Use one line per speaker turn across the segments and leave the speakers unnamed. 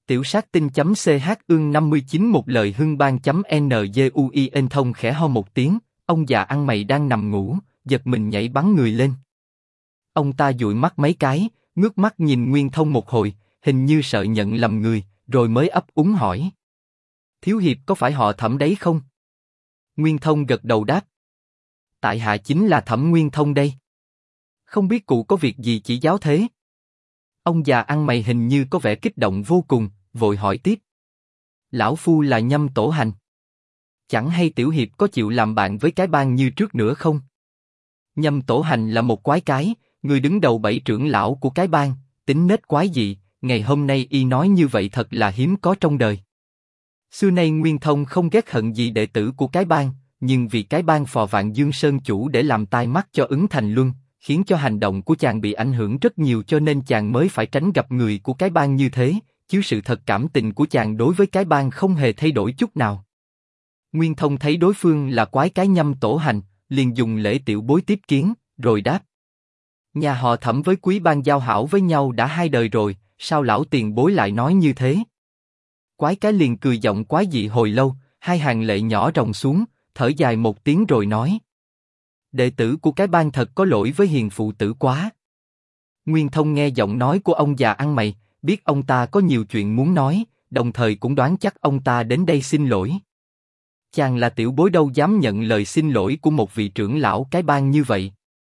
Tiểu sát tinh.ch ương 59 một lời hưng bang.nguyen thông khẽ ho một tiếng, ông già ăn mày đang nằm ngủ, giật mình nhảy bắn người lên. Ông ta dụi mắt mấy cái, ngước mắt nhìn Nguyên Thông một hồi, hình như sợ nhận lầm người, rồi mới ấp úng hỏi. Thiếu hiệp có phải họ Thẩm đấy không? Nguyên Thông gật đầu đáp. Tại hạ chính là Thẩm Nguyên Thông đây. Không biết cụ có việc gì chỉ giáo thế? Ông già ăn mày hình như có vẻ kích động vô cùng, vội hỏi tiếp. Lão phu là Nhâm Tổ Hành. Chẳng hay tiểu hiệp có chịu làm bạn với cái bang như trước nữa không? Nhâm Tổ Hành là một quái cái, người đứng đầu 7 trưởng lão của cái bang, tính nết quái dị, ngày hôm nay y nói như vậy thật là hiếm có trong đời. Xưa nay Nguyên Thông không ghét hận gì đệ tử của cái bang, nhưng vì cái bang phò Vạn Dương Sơn chủ để làm tai mắt cho Ứng Thành Luân, khiến cho hành động của chàng bị ảnh hưởng rất nhiều, cho nên chàng mới phải tránh gặp người của cái bang như thế, chứ sự thật cảm tình của chàng đối với cái bang không hề thay đổi chút nào. Nguyên Thông thấy đối phương là quái cái Nhâm Tổ Hành, liền dùng lễ tiểu bối tiếp kiến, rồi đáp. Nhà họ Thẩm với Quý bang giao hảo với nhau đã 2 đời rồi, sao lão tiền bối lại nói như thế? Quái cái liền cười giọng quái dị hồi lâu, 2 hàng lệ nhỏ ròng xuống, thở dài một tiếng rồi nói. Đệ tử của cái bang thật có lỗi với hiền phụ tử quá. Nguyên Thông nghe giọng nói của ông già ăn mày, biết ông ta có nhiều chuyện muốn nói, đồng thời cũng đoán chắc ông ta đến đây xin lỗi. Chàng là tiểu bối đâu dám nhận lời xin lỗi của một vị trưởng lão cái bang như vậy.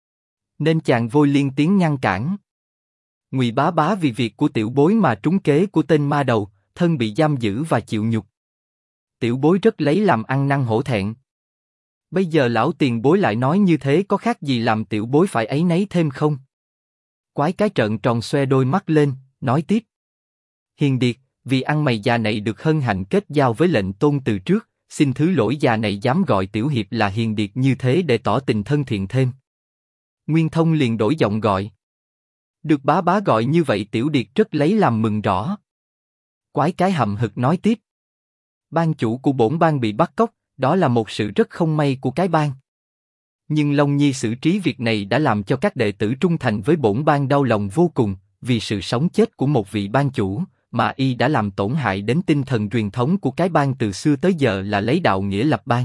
Nên chàng vội liên tiếng ngăn cản. Ngụy bá bá vì việc của tiểu bối mà trúng kế của tên ma đầu, thân bị giam giữ và chịu nhục. Tiểu bối rất lấy làm ăn năn hổ thẹn. Bây giờ lão tiền bối lại nói như thế, có khác gì làm tiểu bối phải áy náy thêm không? Quái cái trợn tròn xoe đôi mắt lên, nói tiếp. Hiền điệt, vì ăn mày già này được hân hạnh kết giao với lệnh tôn từ trước, xin thứ lỗi già này dám gọi tiểu hiệp là hiền điệt như thế để tỏ tình thân thiện thêm. Nguyên Thông liền đổi giọng gọi. Được bá bá gọi như vậy tiểu điệt rất lấy làm mừng rõ. Quái cái hậm hực nói tiếp. Ban chủ của bổn bang bị bắt cóc, đó là một sự rất không may của cái bang. Nhưng Long Nhi xử trí việc này đã làm cho các đệ tử trung thành với bổn bang đau lòng vô cùng, vì sự sống chết của một vị ban chủ, mà y đã làm tổn hại đến tinh thần truyền thống của cái bang từ xưa tới giờ là lấy đạo nghĩa lập bang.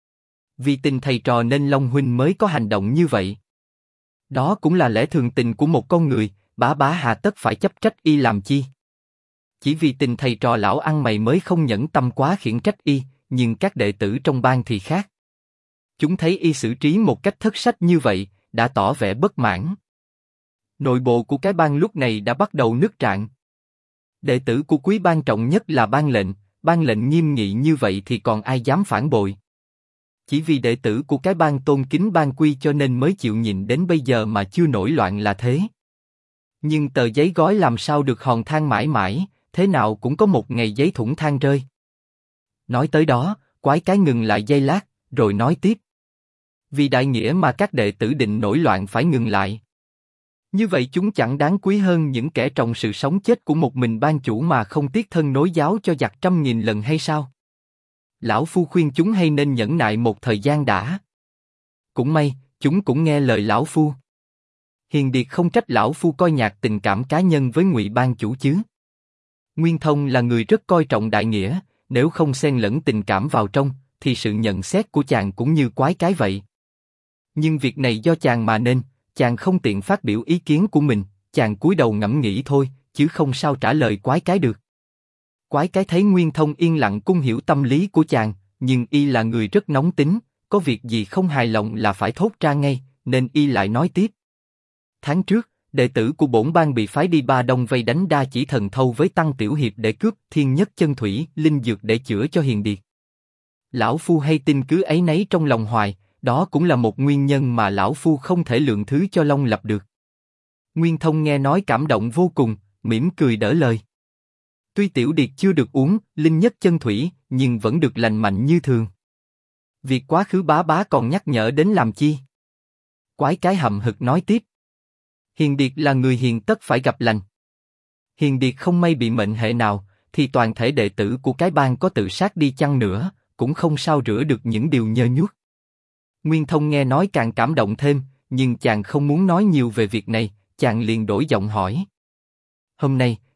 Vì tình thầy trò nên Long huynh mới có hành động như vậy. Đó cũng là lẽ thường tình của một con người, bá bá hà tất phải chấp trách y làm chi? Chỉ vì tình thầy trò lão ăn mày mới không nhẫn tâm quá khiển trách y, nhưng các đệ tử trong bang thì khác. Chúng thấy y xử trí một cách thất sách như vậy, đã tỏ vẻ bất mãn. Nội bộ của cái bang lúc này đã bắt đầu nứt rạn. Đệ tử của quý bang trọng nhất là ban lệnh nghiêm nghị như vậy thì còn ai dám phản bội. Chỉ vì đệ tử của cái bang tôn kính ban quy cho nên mới chịu nhịn đến bây giờ mà chưa nổi loạn là thế. Nhưng tờ giấy gói làm sao được hòn than mãi mãi, thế nào cũng có một ngày giấy thủng than rơi. Nói tới đó, quái cái ngừng lại giây lát, rồi nói tiếp. Vì đại nghĩa mà các đệ tử định nổi loạn phải ngừng lại. Như vậy chúng chẳng đáng quý hơn những kẻ trồng sự sống chết của một mình ban chủ mà không tiếc thân nối giáo cho giặc 100.000 lần hay sao? Lão phu khuyên chúng hay nên nhẫn nại một thời gian đã. Cũng may, chúng cũng nghe lời lão phu. Hiền điệt không trách lão phu coi nhạt tình cảm cá nhân với Ngụy ban chủ chứ. Nguyên Thông là người rất coi trọng đại nghĩa, nếu không xen lẫn tình cảm vào trong, thì sự nhận xét của chàng cũng như quái cái vậy. Nhưng việc này do chàng mà nên, chàng không tiện phát biểu ý kiến của mình, chàng cúi đầu ngẫm nghĩ thôi, chứ không sao trả lời quái cái được. Quái cái thấy Nguyên Thông yên lặng cũng hiểu tâm lý của chàng, nhưng y là người rất nóng tính, có việc gì không hài lòng là phải thốt ra ngay, nên y lại nói tiếp. Tháng trước, đệ tử của bổn bang bị phái đi Ba Đông vây đánh Đa Chỉ Thần Thâu với Tăng Tiểu Hiệp để cướp Thiên Nhất Chân Thủy, linh dược để chữa cho hiền điệt. Lão phu hay tin cứ ấy nấy trong lòng hoài, đó cũng là một nguyên nhân mà lão phu không thể lượng thứ cho Long Lập được. Nguyên Thông nghe nói cảm động vô cùng, mỉm cười đỡ lời. Tuy tiểu điệt chưa được uống linh nhất chân thủy, nhưng vẫn được lành mạnh như thường. Việc quá khứ bá bá còn nhắc nhở đến làm chi? Quái cái hậm hực nói tiếp. Hiền điệt là người hiền tất phải gặp lành. Hiền điệt không may bị mệnh hệ nào, thì toàn thể đệ tử của cái bang có tự sát đi chăng nữa, cũng không sao rửa được những điều nhơ nhuốc. Nguyên Thông nghe nói càng cảm động thêm, nhưng chàng không muốn nói nhiều về việc này, chàng liền đổi giọng hỏi. Hôm nay,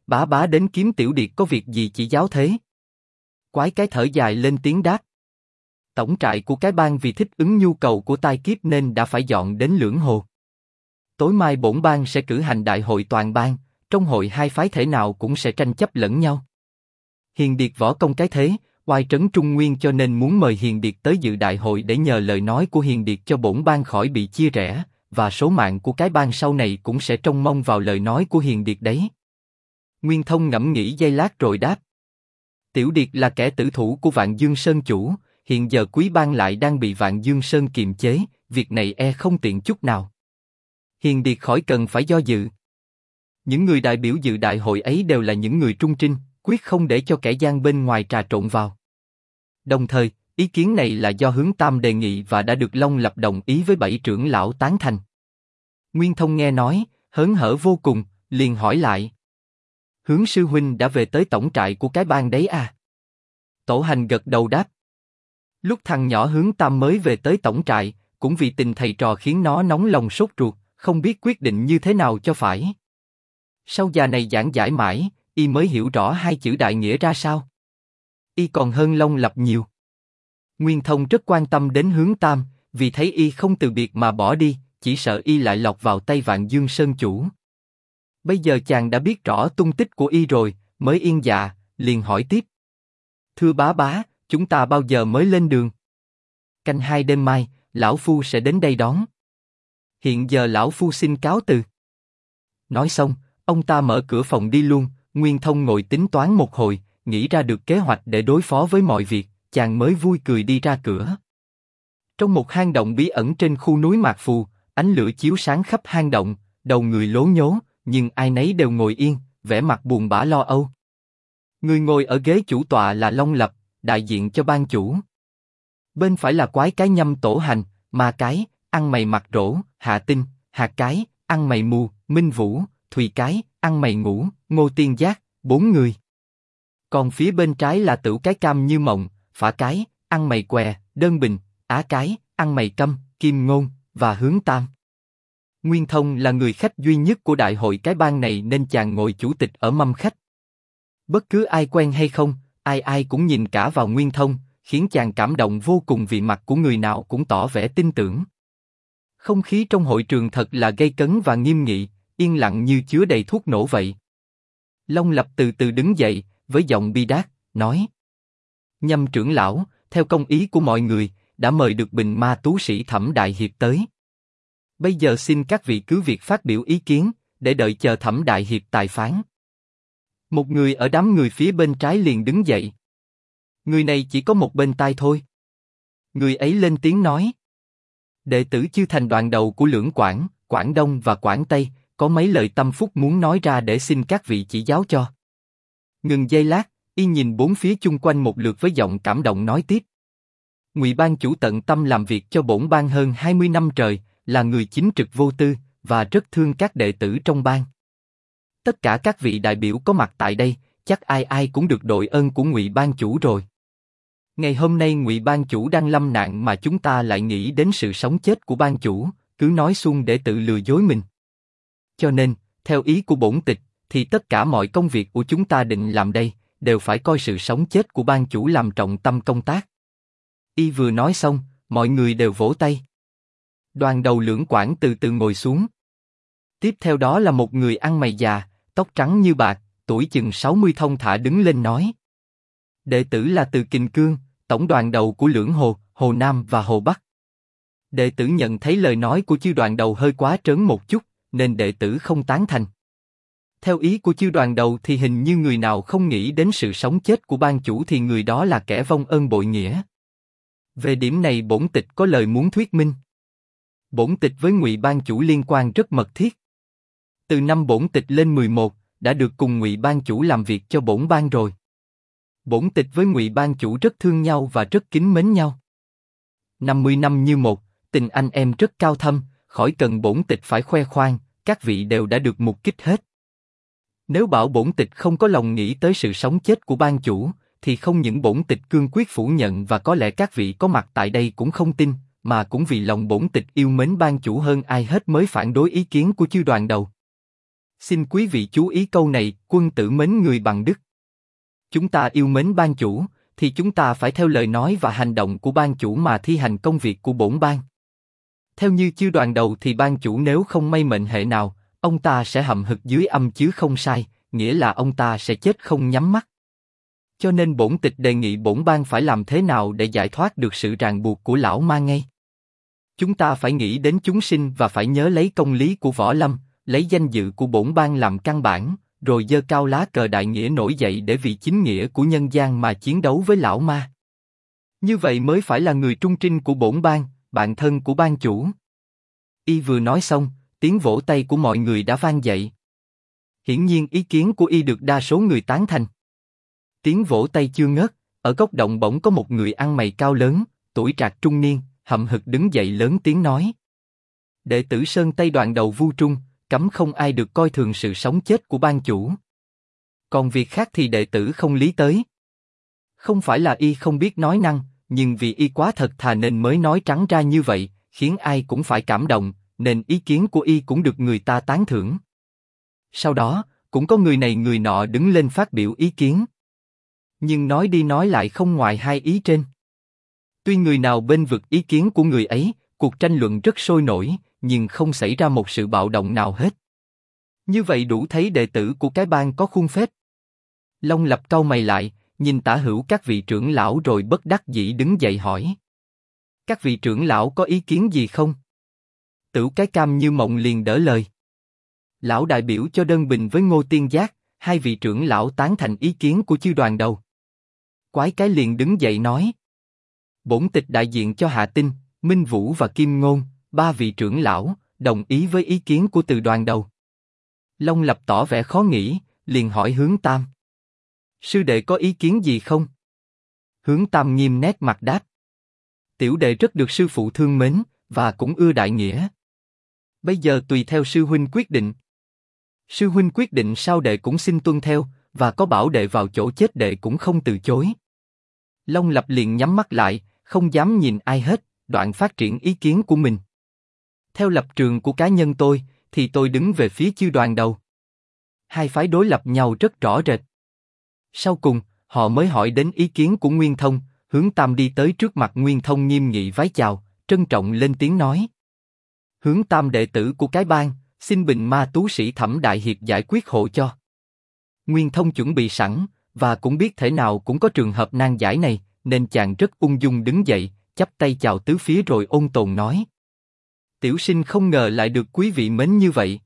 Bá bá đến kiếm Tiểu Điệt có việc gì chỉ giáo thế? Quái cái thở dài lên tiếng đáp. Tổng trại của cái bang vì thích ứng nhu cầu của tai kiếp nên đã phải dọn đến Lưỡng Hồ. Tối mai bổn bang sẽ cử hành đại hội toàn bang, trong hội hai phái thể nào cũng sẽ tranh chấp lẫn nhau. Hiền Điệt võ công cái thế, oai trấn Trung Nguyên cho nên muốn mời Hiền Điệt tới dự đại hội để nhờ lời nói của Hiền Điệt cho bổn bang khỏi bị chia rẽ, và số mạng của cái bang sau này cũng sẽ trông mong vào lời nói của Hiền Điệt đấy. Nguyên Thông ngẫm nghĩ giây lát rồi đáp. Tiểu Điệt là kẻ tử thủ của Vạn Dương Sơn chủ, hiện giờ quý bang lại đang bị Vạn Dương Sơn kiềm chế, việc này không tiện chút nào. Hiền Điệt khỏi cần phải do dự. Những người đại biểu dự đại hội ấy đều là những người trung trinh, quyết không để cho kẻ gian bên ngoài trà trộn vào. Đồng thời, ý kiến này là do Hướng Tam đề nghị và đã được Long Lập đồng ý với 7 trưởng lão tán thành. Nguyên Thông nghe nói, hớn hở vô cùng, liền hỏi lại. Hướng sư huynh đã về tới tổng trại của cái bang đấy à? Tổ Hành gật đầu đáp. Lúc thằng nhỏ Hướng Tam mới về tới tổng trại, cũng vì tình thầy trò khiến nó nóng lòng sốt ruột, không biết quyết định như thế nào cho phải. Sau già này giảng giải mãi, y mới hiểu rõ hai chữ đại nghĩa ra sao. Y còn hơn Long Lập nhiều. Nguyên Thông rất quan tâm đến Hướng Tam, vì thấy y không từ biệt mà bỏ đi, chỉ sợ y lại lọt vào tay Vạn Dương Sơn chủ. Bây giờ chàng đã biết rõ tung tích của y rồi, mới yên dạ, liền hỏi tiếp. Thưa bá bá, chúng ta bao giờ mới lên đường? Canh 2 đêm mai, lão phu sẽ đến đây đón. Hiện giờ lão phu xin cáo từ. Nói xong, ông ta mở cửa phòng đi luôn. Nguyên Thông ngồi tính toán một hồi, nghĩ ra được kế hoạch để đối phó với mọi việc, chàng mới vui cười đi ra cửa. Trong một hang động bí ẩn trên khu núi Mạc Phù, ánh lửa chiếu sáng khắp hang động, đầu người lố nhố, nhưng ai nấy đều ngồi yên, vẻ mặt buồn bã lo âu. Người ngồi ở ghế chủ tọa là Long Lập, đại diện cho ban chủ. Bên phải là Quái Cái Nhâm Tổ Hành, Ma Cái, ăn mày mặt rỗ, Hạ Tinh, Hạt Cái, ăn mày mù, Minh Vũ, Thùy Cái, ăn mày ngủ, Ngô Tiên Giác, 4 người. Còn phía bên trái là Tửu Cái Cam Như Mộng, Phả Cái, ăn mày què, Đơn Bình, Á Cái, ăn mày câm, Kim Ngôn, và Hướng Tam. Nguyên Thông là người khách duy nhất của đại hội cái bang này nên chàng ngồi chủ tịch ở mâm khách. Bất cứ ai quen hay không, ai ai cũng nhìn cả vào Nguyên Thông, khiến chàng cảm động vô cùng vì mặt của người nào cũng tỏ vẻ tin tưởng. Không khí trong hội trường thật là gay cấn và nghiêm nghị, yên lặng như chứa đầy thuốc nổ vậy. Long Lập từ từ đứng dậy, với giọng bi đát, nói: Nhâm trưởng lão, theo công ý của mọi người, đã mời được Bình Ma tú sĩ Thẩm Đại Hiệp tới. Bây giờ xin các vị cứ việc phát biểu ý kiến, để đợi chờ Thẩm Đại Hiệp tài phán. Một người ở đám người phía bên trái liền đứng dậy. Người này chỉ có một bên tai thôi. Người ấy lên tiếng nói: Đệ tử Chư Thành Đoàn đầu của Lưỡng Quảng, Quảng Đông và Quảng Tây, có mấy lời tâm phúc muốn nói ra để xin các vị chỉ giáo cho. Ngừng giây lát, y nhìn bốn phía chung quanh một lượt với giọng cảm động nói tiếp: Ngụy Ban chủ tận tâm làm việc cho bổn bang hơn 20 năm trời, là người chính trực vô tư và rất thương các đệ tử trong bang. Tất cả các vị đại biểu có mặt tại đây, chắc ai ai cũng được đội ơn của Ngụy Ban chủ rồi. Ngày hôm nay Ngụy Ban chủ đang lâm nạn mà chúng ta lại nghĩ đến sự sống chết của ban chủ, cứ nói suông để tự lừa dối mình. Cho nên, theo ý của bổn tịch, thì tất cả mọi công việc của chúng ta định làm đây đều phải coi sự sống chết của ban chủ làm trọng tâm công tác. Y vừa nói xong, mọi người đều vỗ tay. Đoàn đầu Lưỡng Quảng từ từ ngồi xuống. Tiếp theo đó là một người ăn mày già, tóc trắng như bạc, tuổi chừng 60 thong thả đứng lên nói: Đệ tử là Từ Kình Cương, tổng đoàn đầu của Lưỡng Hồ, Hồ Nam và Hồ Bắc. Đệ tử nhận thấy lời nói của chư đoàn đầu hơi quá trớn một chút, nên đệ tử không tán thành. Theo ý của chư đoàn đầu thì hình như người nào không nghĩ đến sự sống chết của ban chủ thì người đó là kẻ vong ơn bội nghĩa. Về điểm này bổn tịch có lời muốn thuyết minh. Bổn tịch với Ngụy Ban chủ liên quan rất mật thiết. Từ năm bổn tịch lên 11, đã được cùng Ngụy Ban chủ làm việc cho bổn bang rồi. Bổn tịch với Ngụy Ban chủ rất thương nhau và rất kính mến nhau. 50 năm như một, tình anh em rất cao thâm, khỏi cần bổn tịch phải khoe khoang, các vị đều đã được mục kích hết. Nếu bảo bổn tịch không có lòng nghĩ tới sự sống chết của ban chủ, thì không những bổn tịch cương quyết phủ nhận và có lẽ các vị có mặt tại đây cũng không tin, mà cũng vì lòng bổn tịch yêu mến ban chủ hơn ai hết mới phản đối ý kiến của chư đoàn đầu. Xin quý vị chú ý câu này, quân tử mến người bằng đức. Chúng ta yêu mến ban chủ, thì chúng ta phải theo lời nói và hành động của ban chủ mà thi hành công việc của bổn ban. Theo như chư đoàn đầu thì ban chủ nếu không may mệnh hệ nào, ông ta sẽ hậm hực dưới âm chứ không sai, nghĩa là ông ta sẽ chết không nhắm mắt. Cho nên bổn tịch đề nghị bổn ban phải làm thế nào để giải thoát được sự ràng buộc của lão ma ngay. Chúng ta phải nghĩ đến chúng sinh và phải nhớ lấy công lý của võ lâm, lấy danh dự của bổn ban làm căn bản, rồi giơ cao lá cờ đại nghĩa nổi dậy để vì chính nghĩa của nhân gian mà chiến đấu với lão ma. Như vậy mới phải là người trung trinh của bổn ban, bạn thân của ban chủ. Y vừa nói xong, tiếng vỗ tay của mọi người đã vang dậy. Hiển nhiên ý kiến của Y được đa số người tán thành. Tiếng vỗ tay chưa ngớt, ở góc động bỗng có một người ăn mày cao lớn, tuổi trạc trung niên, hậm hực đứng dậy lớn tiếng nói: đệ tử Sơn Tây Đoàn đầu Vu Trung, cấm không ai được coi thường sự sống chết của ban chủ. Còn việc khác thì đệ tử không lý tới. Không phải là Y không biết nói năng, nhưng vì Y quá thật thà nên mới nói trắng ra như vậy, khiến ai cũng phải cảm động, nên ý kiến của Y cũng được người ta tán thưởng. Sau đó, cũng có người này người nọ đứng lên phát biểu ý kiến. Nhưng nói đi nói lại không ngoài hai ý trên. Tuy người nào bên vực ý kiến của người ấy, cuộc tranh luận rất sôi nổi, nhưng không xảy ra một sự bạo động nào hết. Như vậy đủ thấy đệ tử của cái bang có khuôn phép. Long Lập cau mày lại, nhìn tả hữu các vị trưởng lão rồi bất đắc dĩ đứng dậy hỏi: các vị trưởng lão có ý kiến gì không? Tửu cái Cam như mộng liền đỡ lời: lão đại biểu cho Đơn Bình với Ngô Tiên Giác, hai vị trưởng lão tán thành ý kiến của chư đoàn đầu. Quái cái liền đứng dậy nói: bổn tịch đại diện cho Hạ Tinh, Minh Vũ và Kim Ngôn, ba vị trưởng lão đồng ý với ý kiến của từ đoàn đầu. Long Lập tỏ vẻ khó nghĩ, liền hỏi Hướng Tam: sư đệ có ý kiến gì không? Hướng Tam nghiêm nét mặt đáp: tiểu đệ rất được sư phụ thương mến và cũng ưa đại nghĩa. Bây giờ tùy theo sư huynh quyết định. Sư huynh quyết định sao đệ cũng xin tuân theo, và có bảo đệ vào chỗ chết đệ cũng không từ chối. Long Lập liền nhắm mắt lại, không dám nhìn ai hết, đoạn phát triển ý kiến của mình. Theo lập trường của cá nhân tôi, thì tôi đứng về phía chư đoàn đầu. Hai phái đối lập nhau rất rõ rệt. Sau cùng, họ mới hỏi đến ý kiến của Nguyên Thông. Hướng Tam đi tới trước mặt Nguyên Thông nghiêm nghị vái chào, trân trọng lên tiếng nói: Hướng Tam đệ tử của cái bang, xin Bình Ma tú sĩ Thẩm đại hiệp giải quyết hộ cho. Nguyên Thông chuẩn bị sẵn, và cũng biết thể nào cũng có trường hợp nan giải này, nên chàng rất ung dung đứng dậy, chắp tay chào tứ phía rồi ôn tồn nói: tiểu sinh không ngờ lại được quý vị mến như vậy.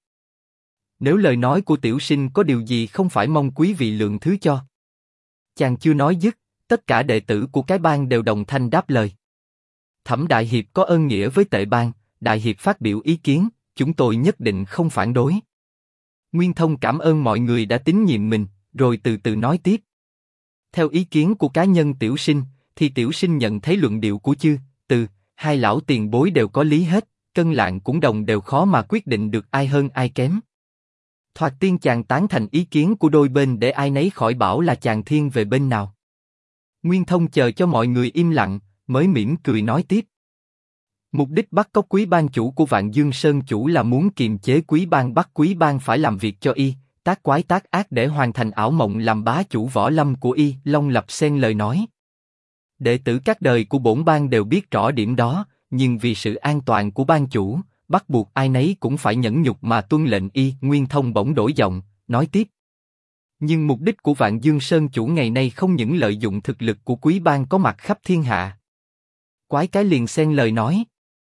Nếu lời nói của tiểu sinh có điều gì không phải mong quý vị lượng thứ cho. Chàng chưa nói dứt, tất cả đệ tử của cái bang đều đồng thanh đáp lời: Thẩm đại hiệp có ơn nghĩa với tệ bang, đại hiệp phát biểu ý kiến, chúng tôi nhất định không phản đối. Nguyên Thông cảm ơn mọi người đã tín nhiệm mình, rồi từ từ nói tiếp: theo ý kiến của cá nhân tiểu sinh, thì tiểu sinh nhận thấy luận điệu của chư, từ, hai lão tiền bối đều có lý hết, cân lạng cũng đồng đều khó mà quyết định được ai hơn ai kém. Thoạt tiên chàng tán thành ý kiến của đôi bên để ai nấy khỏi bảo là chàng thiên về bên nào. Nguyên Thông chờ cho mọi người im lặng, mới mỉm cười nói tiếp: mục đích bắt cóc quý ban chủ của Vạn Dương Sơn chủ là muốn kiềm chế quý ban, bắt quý ban phải làm việc cho y, tác quái tác ác để hoàn thành ảo mộng làm bá chủ võ lâm của y. Long Lập xen lời nói: đệ tử các đời của bổn ban đều biết rõ điểm đó, nhưng vì sự an toàn của ban chủ, bắt buộc ai nấy cũng phải nhẫn nhục mà tuân lệnh y. Nguyên Thông bỗng đổi giọng, nói tiếp: nhưng mục đích của Vạn Dương Sơn chủ ngày nay không những lợi dụng thực lực của quý ban có mặt khắp thiên hạ. Quái cái liền xen lời nói: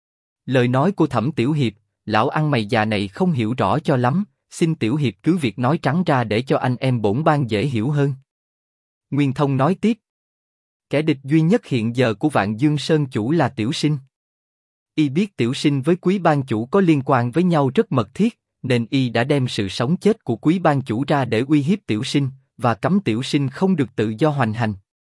lời nói của Thẩm tiểu hiệp, lão ăn mày già này không hiểu rõ cho lắm, xin tiểu hiệp cứ việc nói trắng ra để cho anh em bổn ban dễ hiểu hơn. Nguyên Thông nói tiếp: kẻ địch duy nhất hiện giờ của Vạn Dương Sơn chủ là tiểu sinh. Y biết tiểu sinh với quý ban chủ có liên quan với nhau rất mật thiết, nên y đã đem sự sống chết của quý ban chủ ra để uy hiếp tiểu sinh, và cấm tiểu sinh không được tự do hoành hành.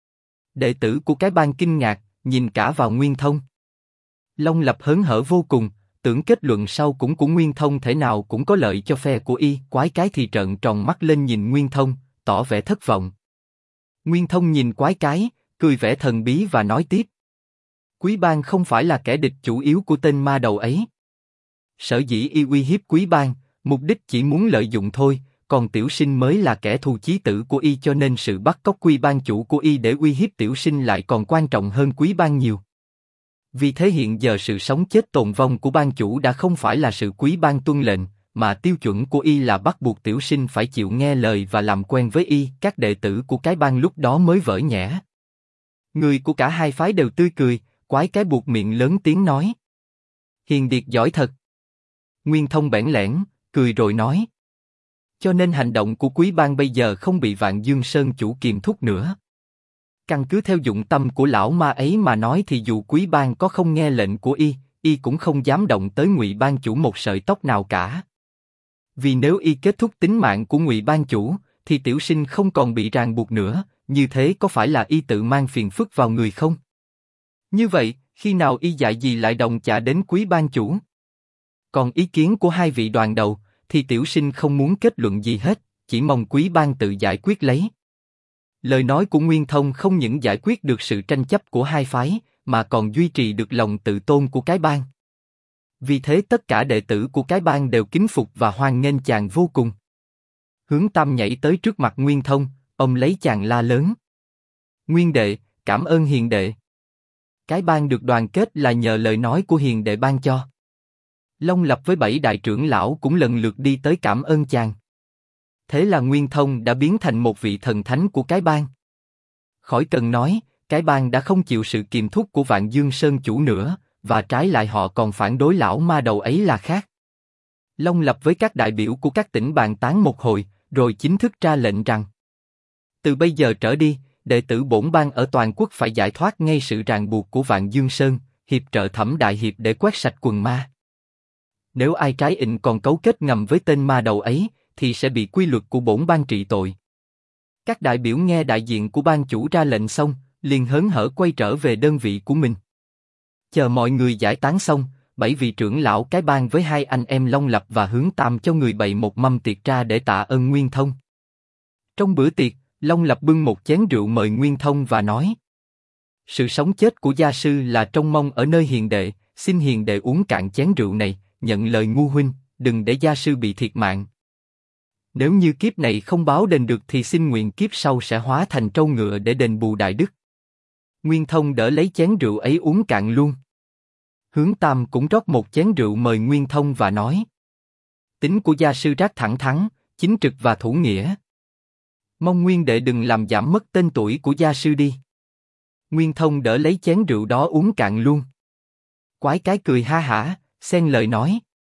Đệ tử của cái bang kinh ngạc, nhìn cả vào Nguyên Thông. Long Lập hớn hở vô cùng, tưởng kết luận sau cũng của Nguyên Thông thể nào cũng có lợi cho phe của y. Quái cái thì trợn tròn mắt lên nhìn Nguyên Thông, tỏ vẻ thất vọng. Nguyên Thông nhìn Quái cái, cười vẻ thần bí và nói tiếp: quý ban không phải là kẻ địch chủ yếu của tên ma đầu ấy. Sở dĩ y uy hiếp quý ban, Mục đích chỉ muốn lợi dụng thôi, còn tiểu sinh mới là kẻ thù chí tử của y, cho nên sự bắt cóc Quý ban chủ của y để uy hiếp tiểu sinh lại còn quan trọng hơn Quý ban nhiều. Vì thế hiện giờ sự sống chết tồn vong của ban chủ đã không phải là sự Quý ban tuân lệnh, mà tiêu chuẩn của y là bắt buộc tiểu sinh phải chịu nghe lời và làm quen với y. Các đệ tử của cái ban lúc đó mới vỡ nhẽ. Người của cả hai phái đều tươi cười, quái cái buộc miệng lớn tiếng nói: Hiền Điệt giỏi thật. Nguyên Thông bẽn lẽn, cười rồi nói: Cho nên hành động của Quý ban bây giờ không bị Vạn Dương Sơn chủ kiềm thúc nữa. Căn cứ theo dụng tâm của lão ma ấy mà nói thì dù Quý ban có không nghe lệnh của y cũng không dám động tới Ngụy ban chủ một sợi tóc nào cả. Vì nếu y kết thúc tính mạng của Ngụy ban chủ, thì tiểu sinh không còn bị ràng buộc nữa, như thế có phải là y tự mang phiền phức vào người không? Như vậy, khi nào y dạy gì lại đồng chạ đến Quý ban chủ? Còn ý kiến của hai vị đoàn đầu, thì tiểu sinh không muốn kết luận gì hết, chỉ mong Quý ban tự giải quyết lấy. Lời nói của Nguyên Thông không những giải quyết được sự tranh chấp của hai phái, mà còn duy trì được lòng tự tôn của cái bang. Vì thế tất cả đệ tử của cái bang đều kính phục và hoan nghênh chàng vô cùng. Hướng Tam nhảy tới trước mặt Nguyên Thông, ông lấy chàng la lớn: Nguyên đệ, cảm ơn hiền đệ. Cái bang được đoàn kết là nhờ lời nói của hiền đệ ban cho. Long Lập với 7 đại trưởng lão cũng lần lượt đi tới cảm ơn chàng. Thế là Nguyên Thông đã biến thành một vị thần thánh của cái bang. Khỏi cần nói, cái bang đã không chịu sự kiềm thúc của Vạn Dương Sơn chủ nữa, và trái lại họ còn phản đối lão ma đầu ấy là khác. Long Lập với các đại biểu của các tỉnh bàn tán một hồi, rồi chính thức ra lệnh rằng: Từ bây giờ trở đi, đệ tử bổn bang ở toàn quốc phải giải thoát ngay sự ràng buộc của Vạn Dương Sơn, hiệp trợ Thẩm đại hiệp để quét sạch quần ma. Nếu ai trái ịnh còn cấu kết ngầm với tên ma đầu ấy, thì sẽ bị quy luật của bổn bang trị tội. Các đại biểu nghe đại diện của ban chủ ra lệnh xong, liền hớn hở quay trở về đơn vị của mình. Chờ mọi người giải tán xong, 7 vị trưởng lão cái bang với hai anh em Long Lập và Hướng Tam cho người bày một mâm tiệc ra để tạ ơn Nguyên Thông. Trong bữa tiệc, Long Lập bưng một chén rượu mời Nguyên Thông và nói: Sự sống chết của gia sư là trông mong ở nơi hiền đệ, xin hiền đệ uống cạn chén rượu này, nhận lời ngu huynh, đừng để gia sư bị thiệt mạng. Nếu như kiếp này không báo đền được thì xin nguyện kiếp sau sẽ hóa thành trâu ngựa để đền bù đại đức. Nguyên Thông đỡ lấy chén rượu ấy uống cạn luôn. Hướng Tam cũng rót một chén rượu mời Nguyên Thông và nói: Tính của gia sư rất thẳng thắn, chính trực và thủ nghĩa. Mong Nguyên đệ đừng làm giảm mất tên tuổi của gia sư đi. Nguyên Thông đỡ lấy chén rượu đó uống cạn luôn. Quái cái cười ha hả, xen lời nói: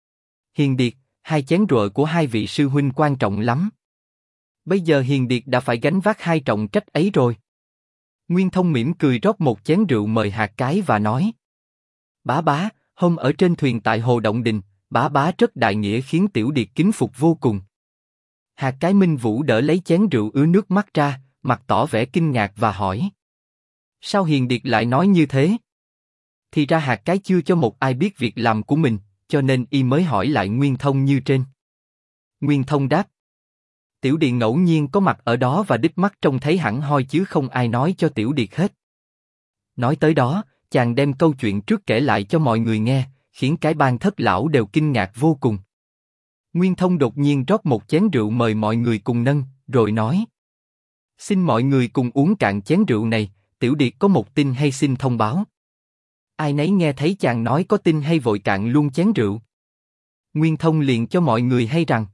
Hiền Điệt, hai chén rượu của hai vị sư huynh quan trọng lắm. Bây giờ Hiền Điệt đã phải gánh vác hai trọng trách ấy rồi. Nguyên Thông mỉm cười rót một chén rượu mời Hạt Cái và nói: Bá bá, hôm ở trên thuyền tại Hồ Động Đình, bá bá rất đại nghĩa khiến tiểu điệt kính phục vô cùng. Hạt Cái Minh Vũ đỡ lấy chén rượu ứa nước mắt ra, mặt tỏ vẻ kinh ngạc và hỏi: Sao Hiền Điệt lại nói như thế? Thì ra Hạt Cái chưa cho một ai biết việc làm của mình, cho nên y mới hỏi lại Nguyên Thông như trên. Nguyên Thông đáp: Tiểu điệt ngẫu nhiên có mặt ở đó và đích mắt trông thấy hẳn hoi chứ không ai nói cho tiểu điệt hết. Nói tới đó, chàng đem câu chuyện trước kể lại cho mọi người nghe, khiến cái bang thất lão đều kinh ngạc vô cùng. Nguyên Thông đột nhiên rót một chén rượu mời mọi người cùng nâng, rồi nói: Xin mọi người cùng uống cạn chén rượu này, tiểu điệt có một tin hay xin thông báo. Ai nấy nghe thấy chàng nói có tin hay vội cạn luôn chén rượu. Nguyên Thông liền cho mọi người hay rằng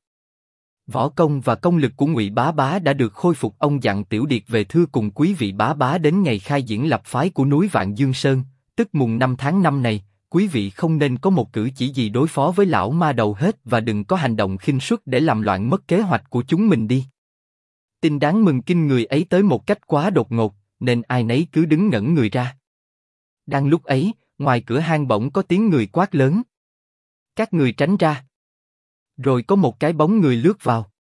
võ công và công lực của Ngụy bá bá đã được khôi phục. Ông dặn tiểu điệt về thưa cùng quý vị bá bá đến ngày khai diễn lập phái của núi Vạn Dương Sơn, tức mùng 5 tháng 5 này, quý vị không nên có một cử chỉ gì đối phó với lão ma đầu hết và đừng có hành động khinh suất để làm loạn mất kế hoạch của chúng mình đi. Tin đáng mừng kinh người ấy tới một cách quá đột ngột, nên ai nấy cứ đứng ngẩn người ra. Đang lúc ấy, ngoài cửa hang bỗng có tiếng người quát lớn: Các người tránh ra! Rồi có một cái bóng người lướt vào.